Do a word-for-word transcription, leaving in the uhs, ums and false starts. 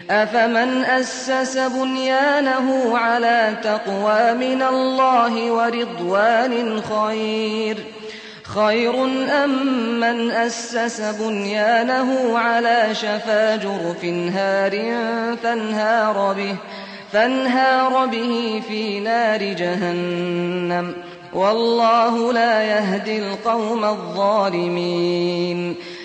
أَفَمَنْ أَسَّسَ بُنْيَانَهُ عَلَىٰ تَقْوَىٰ مِنَ اللَّهِ وَرِضْوَانٍ خَيْرٌ خَيْرٌ أَم مَّنْ أَسَّسَ بُنْيَانَهُ عَلَىٰ شَفَا جُرُفٍ هَارٍ فَانْهَارَ بِهِ فانهار به في نَارِ جَهَنَّمَ ۗ وَاللَّهُ لَا يَهْدِي الْقَوْمَ الظَّالِمِينَ